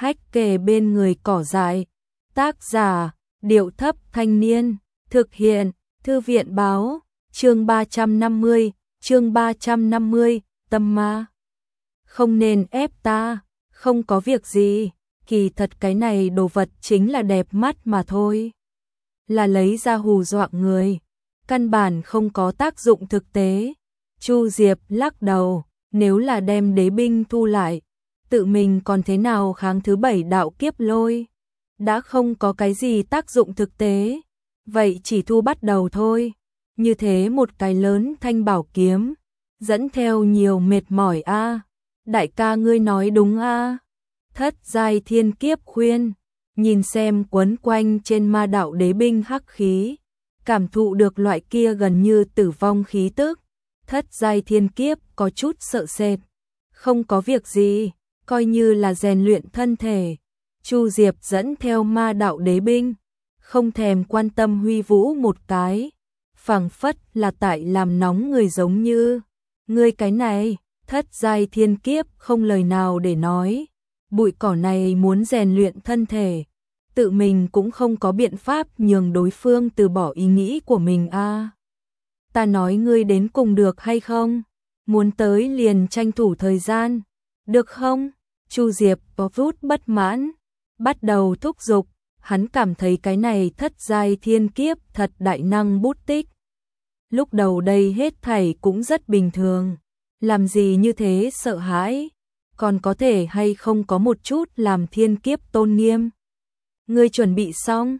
hách kề bên người cỏ dại. Tác giả, Điệu Thấp Thanh Niên. Thực hiện, Thư viện Báo. Chương 350, tâm ma. Không nên ép ta, không có việc gì, kỳ thật cái này đồ vật chính là đẹp mắt mà thôi. Là lấy ra hù dọa người, căn bản không có tác dụng thực tế. Chu Diệp lắc đầu, nếu là đem đế binh thu lại, tự mình còn thế nào kháng thứ 7 đạo kiếp lôi. Đã không có cái gì tác dụng thực tế, vậy chỉ thu bắt đầu thôi. Như thế một cái lớn thanh bảo kiếm, dẫn theo nhiều mệt mỏi a. Đại ca ngươi nói đúng a. Thất giai thiên kiếp khuyên, nhìn xem quấn quanh trên ma đạo đế binh hắc khí, cảm thụ được loại kia gần như tử vong khí tức. Thất giai thiên kiếp có chút sợ sệt, không có việc gì, coi như là rèn luyện thân thể. Chu Diệp dẫn theo ma đạo đế binh, không thèm quan tâm huy vũ một cái, phảng phất là tại làm nóng người giống như. Ngươi cái này, thất giai thiên kiếp không lời nào để nói. Bụi cỏ này muốn rèn luyện thân thể, tự mình cũng không có biện pháp nhường đối phương từ bỏ ý nghĩ của mình a. Ta nói ngươi đến cùng được hay không? Muốn tới liền tranh thủ thời gian, được không? Chu Diệp có chút bất mãn, bắt đầu thúc giục, hắn cảm thấy cái này thất giai thiên kiếp thật đại năng bút tích. Lúc đầu đây hết thảy cũng rất bình thường, làm gì như thế sợ hãi, còn có thể hay không có một chút làm thiên kiếp tôn nghiêm. Ngươi chuẩn bị xong?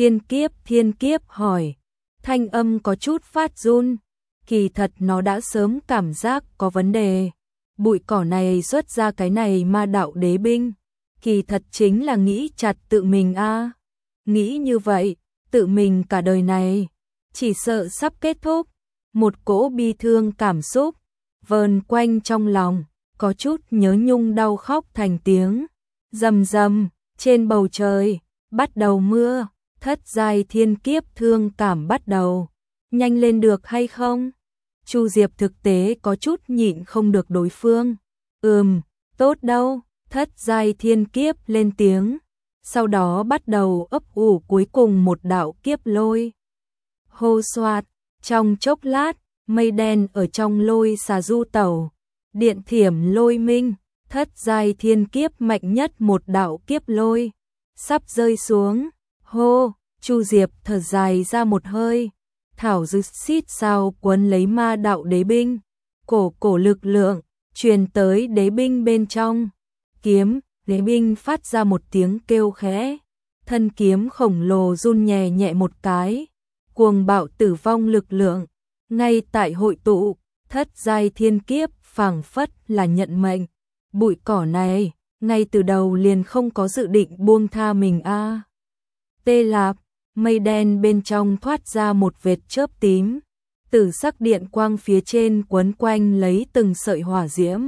Thiên kiếp hỏi, thanh âm có chút phát run, kỳ thật nó đã sớm cảm giác có vấn đề. Bụi cỏ này xuất ra cái này ma đạo đế binh, kỳ thật chính là nghĩ chặt tự mình a. Nghĩ như vậy, tự mình cả đời này chỉ sợ sắp kết thúc. Một cỗ bi thương cảm xúc vờn quanh trong lòng, có chút nhớ nhung đau khóc thành tiếng. Rầm rầm, trên bầu trời bắt đầu mưa, thất giai thiên kiếp thương cảm bắt đầu. Nhanh lên được hay không? Chu Diệp thực tế có chút nhịn không được đối phương. Tốt đâu, thất giai thiên kiếp lên tiếng, sau đó bắt đầu ấp ủ cuối cùng một đạo kiếp lôi. Hô xoạt, trong chốc lát, mây đen ở trong lôi xà du tẩu, điện thiểm lôi minh, thất giai thiên kiếp mạnh nhất một đạo kiếp lôi, sắp rơi xuống. Hô, Chu Diệp thở dài ra một hơi, thảo dư xít sao quấn lấy ma đạo đế binh, cổ lực lượng truyền tới đế binh bên trong. Kiếm, đế binh phát ra một tiếng kêu khẽ, thân kiếm khổng lồ run nhẹ nhẹ một cái, cuồng bạo tử vong lực lượng ngay tại hội tụ. Thất giai thiên kiếp phảng phất là nhận mệnh. Bụi cỏ này ngay từ đầu liền không có dự định buông tha mình a. Tê Lạp, mây đen bên trong thoát ra một vệt chớp tím, tử sắc điện quang phía trên quấn quanh lấy từng sợi hỏa diễm.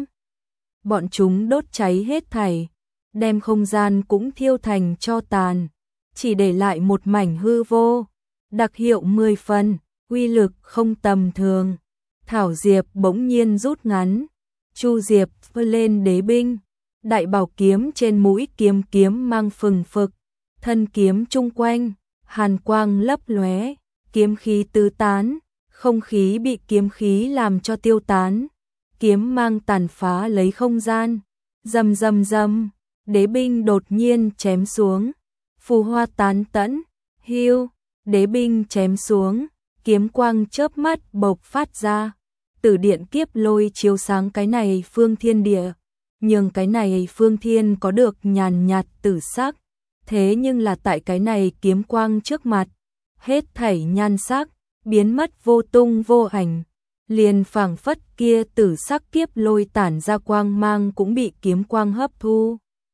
Bọn chúng đốt cháy hết thảy, đem không gian cũng thiêu thành tro tàn, chỉ để lại một mảnh hư vô. Đặc hiệu 10 phần, uy lực không tầm thường. Thảo diệp bỗng nhiên rút ngắn, Chu Diệp vơ lên đế binh, đại bảo kiếm trên mũi kiếm mang phừng phực, thân kiếm chung quanh hàn quang lấp lóe, kiếm khí tứ tán, không khí bị kiếm khí làm cho tiêu tán, kiếm mang tàn phá lấy không gian. Rầm rầm rầm, đế binh đột nhiên chém xuống, phù hoa tán tẫn, hiu, đế binh chém xuống, kiếm quang chớp mắt bộc phát ra, tử điện kiếp lôi chiếu sáng cái này phương thiên địa, nhưng cái này phương thiên có được nhàn nhạt tử sắc, thế nhưng là tại cái này kiếm quang trước mặt, hết thảy nhan sắc biến mất vô tung vô ảnh, liền phảng phất kia tử sắc kiếp lôi tản ra quang mang cũng bị kiếm quang hấp thu.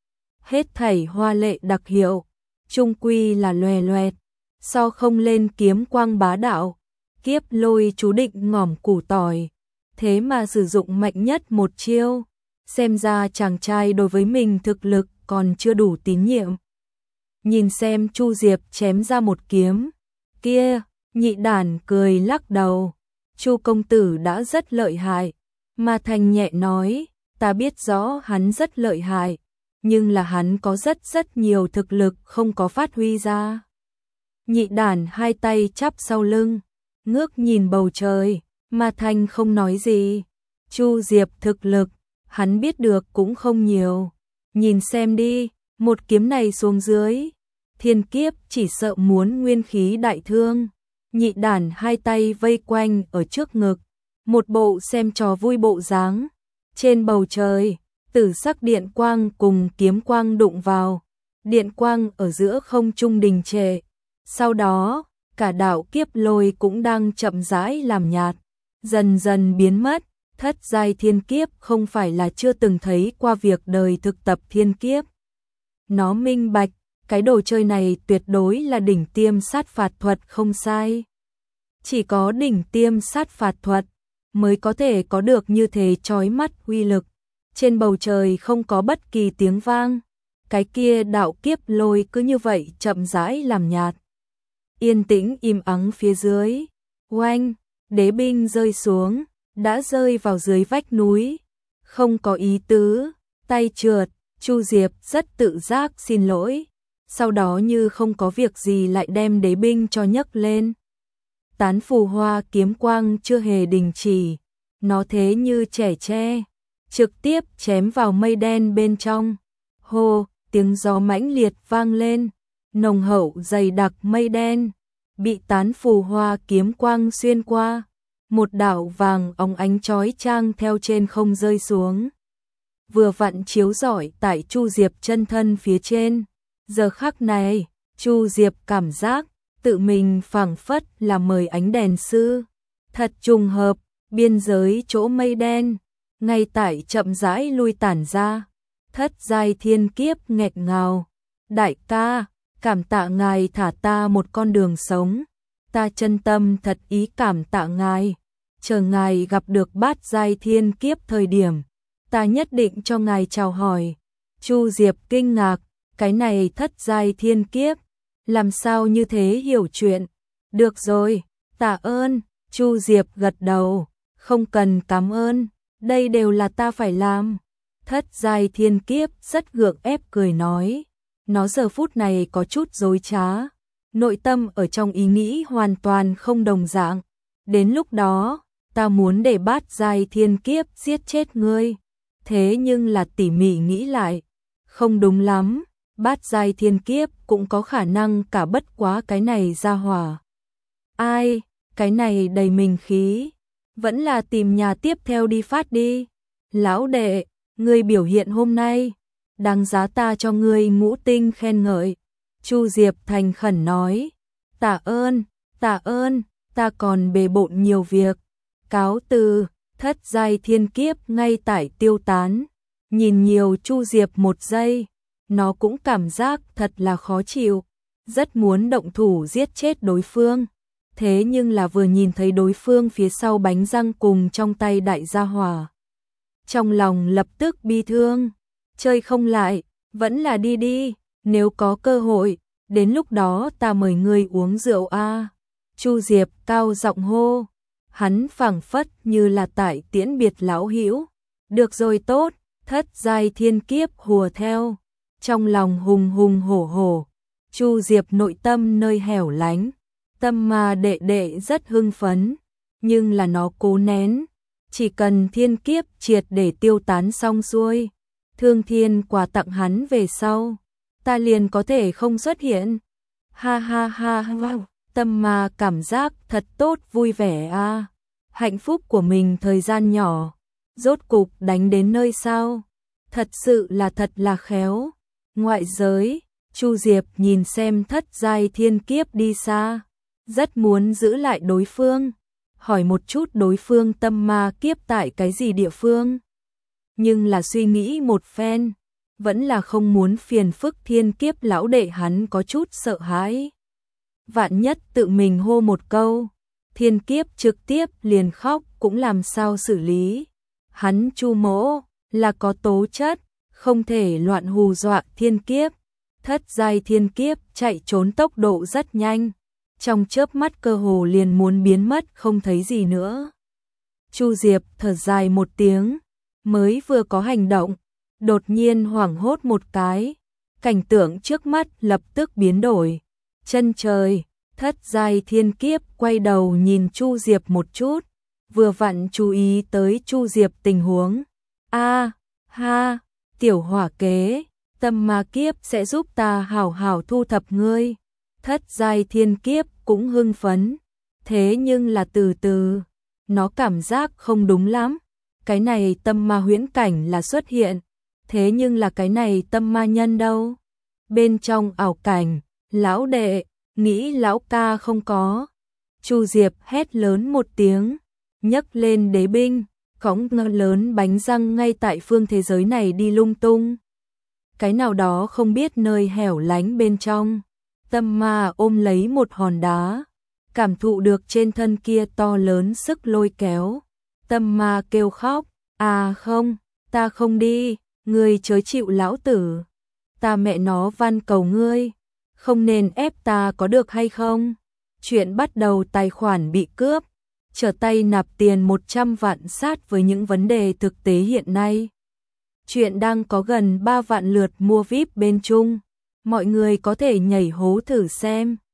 Hết thảy hoa lệ đặc hiệu, chung quy là loè loẹt, so không lên kiếm quang bá đạo. Kiếp lôi chú định ngỏm củ tỏi, thế mà sử dụng mạnh nhất một chiêu, xem ra chàng trai đối với mình thực lực còn chưa đủ tín nhiệm. Nhìn xem Chu Diệp chém ra một kiếm, kia, nhị đản cười lắc đầu, Chu công tử đã rất lợi hại, mà Thành nhẹ nói, ta biết rõ hắn rất lợi hại, nhưng là hắn có rất nhiều thực lực không có phát huy ra. Nhị đản hai tay chắp sau lưng, ngước nhìn bầu trời, Ma Thanh không nói gì. Chu Diệp thực lực, hắn biết được cũng không nhiều. Nhìn xem đi, một kiếm này xuống dưới, thiên kiếp chỉ sợ muốn nguyên khí đại thương. Nhị đản hai tay vây quanh ở trước ngực, một bộ xem trò vui bộ dáng. Trên bầu trời, tử sắc điện quang cùng kiếm quang đụng vào, điện quang ở giữa không trung đình trệ. Sau đó, cả đạo kiếp lôi cũng đang chậm rãi làm nhạt, dần dần biến mất. Thất giai thiên kiếp không phải là chưa từng thấy qua việc đời thực tập thiên kiếp. Nó minh bạch, cái đồ chơi này tuyệt đối là đỉnh tiêm sát phạt thuật không sai. Chỉ có đỉnh tiêm sát phạt thuật mới có thể có được như thế chói mắt uy lực. Trên bầu trời không có bất kỳ tiếng vang, cái kia đạo kiếp lôi cứ như vậy chậm rãi làm nhạt. Yên tĩnh im ắng phía dưới, oanh, đế binh rơi xuống, đã rơi vào dưới vách núi, không có ý tứ, tay trượt, Chu Diệp rất tự giác xin lỗi, sau đó như không có việc gì lại đem đế binh cho nhấc lên. Tán phù hoa kiếm quang chưa hề đình chỉ, nó thế như trẻ tre, trực tiếp chém vào mây đen bên trong. Hô, tiếng gió mãnh liệt vang lên, nồng hậu dày đặc mây đen bị tán phù hoa kiếm quang xuyên qua, một đạo vàng óng ánh chói chang theo trên không rơi xuống, vừa vặn chiếu rọi tại Chu Diệp chân thân phía trên. Giờ khắc này, Chu Diệp cảm giác tự mình phảng phất là mời ánh đèn sư. Thật trùng hợp, biên giới chỗ mây đen ngay tại chậm rãi lui tản ra. Thất giai thiên kiếp nghẹt ngào, đại ca, cảm tạ ngài thả ta một con đường sống, ta chân tâm thật ý cảm tạ ngài, chờ ngài gặp được bát giai thiên kiếp thời điểm, ta nhất định cho ngài chào hỏi. Chu Diệp kinh ngạc, cái này thất giai thiên kiếp, làm sao như thế hiểu chuyện. Được rồi, tạ ơn. Chu Diệp gật đầu, không cần cảm ơn, đây đều là ta phải làm. Thất giai thiên kiếp rất gượng ép cười nói, nó giờ phút này có chút dối trá, nội tâm ở trong ý nghĩ hoàn toàn không đồng dạng. Đến lúc đó, ta muốn để bát giai thiên kiếp giết chết ngươi, thế nhưng là tỉ mỉ nghĩ lại, không đúng lắm, bát giai thiên kiếp cũng có khả năng cả bất quá cái này ra hỏa. Ai, cái này đầy mình khí, vẫn là tìm nhà tiếp theo đi phát đi. Lão đệ, ngươi biểu hiện hôm nay, đáng giá ta cho ngươi ngũ tinh khen ngợi. Chu Diệp thành khẩn nói, tạ ơn, ta còn bề bộn nhiều việc. Cáo từ. Thất giai thiên kiếp ngay tại tiêu tán, nhìn nhiều Chu Diệp một giây, nó cũng cảm giác thật là khó chịu, rất muốn động thủ giết chết đối phương. Thế nhưng là vừa nhìn thấy đối phương phía sau bánh răng cùng trong tay đại gia hỏa, trong lòng lập tức bi thương, chơi không lại, vẫn là đi đi, nếu có cơ hội, đến lúc đó ta mời ngươi uống rượu a. Chu Diệp cao giọng hô, hắn phảng phất như là tại tiễn biệt lão hữu. Được rồi tốt, thất giai thiên kiếp hùa theo, trong lòng hùng hùng hổ hổ. Chu Diệp nội tâm nơi hẻo lánh, tâm mà đệ đệ rất hưng phấn, nhưng là nó cố nén, chỉ cần thiên kiếp triệt để tiêu tán xong xuôi, Thương Thiên quà tặng hắn về sau, ta liền có thể không xuất hiện. Ha ha ha, wow. Tâm mà cảm giác thật tốt vui vẻ a. Hạnh phúc của mình thời gian nhỏ, rốt cục đánh đến nơi sao? Thật sự là thật là khéo. Ngoại giới, Chu Diệp nhìn xem thất giai thiên kiếp đi xa, rất muốn giữ lại đối phương, hỏi một chút đối phương tâm ma kiếp tại cái gì địa phương. Nhưng là suy nghĩ một phen, vẫn là không muốn phiền phức thiên kiếp lão đệ, hắn có chút sợ hãi. Vạn nhất tự mình hô một câu, thiên kiếp trực tiếp liền khóc cũng làm sao xử lý. Hắn Chu mỗ là có tố chất, không thể loạn hù dọa thiên kiếp. Thất giai thiên kiếp chạy trốn tốc độ rất nhanh, trong chớp mắt cơ hồ liền muốn biến mất không thấy gì nữa. Chu Diệp thở dài một tiếng, mới vừa có hành động, đột nhiên hoảng hốt một cái, cảnh tượng trước mắt lập tức biến đổi. Chân trời, Thất Giai Thiên Kiếp quay đầu nhìn Chu Diệp một chút, vừa vặn chú ý tới Chu Diệp tình huống. A, ha, tiểu hỏa kế, tâm ma kiếp sẽ giúp ta hảo hảo thu thập ngươi. Thất Giai Thiên Kiếp cũng hưng phấn, thế nhưng là từ từ, nó cảm giác không đúng lắm. Cái này tâm ma huyễn cảnh là xuất hiện, thế nhưng là cái này tâm ma nhân đâu? Bên trong ảo cảnh, lão đệ, nghĩ lão ca không có. Chu Diệp hét lớn một tiếng, nhấc lên đế binh, cõng ngơ lớn bánh răng ngay tại phương thế giới này đi lung tung. Cái nào đó không biết nơi hẻo lánh bên trong, tâm ma ôm lấy một hòn đá, cảm thụ được trên thân kia to lớn sức lôi kéo. Tâm ma kêu khóc, à không, ta không đi, ngươi chớ chịu lão tử. Ta mẹ nó van cầu ngươi, không nên ép ta có được hay không? Chuyện bắt đầu tài khoản bị cướp, trở tay nạp tiền 100 vạn sát với những vấn đề thực tế hiện nay. Chuyện đang có gần 3 vạn lượt mua VIP bên Trung, mọi người có thể nhảy hố thử xem.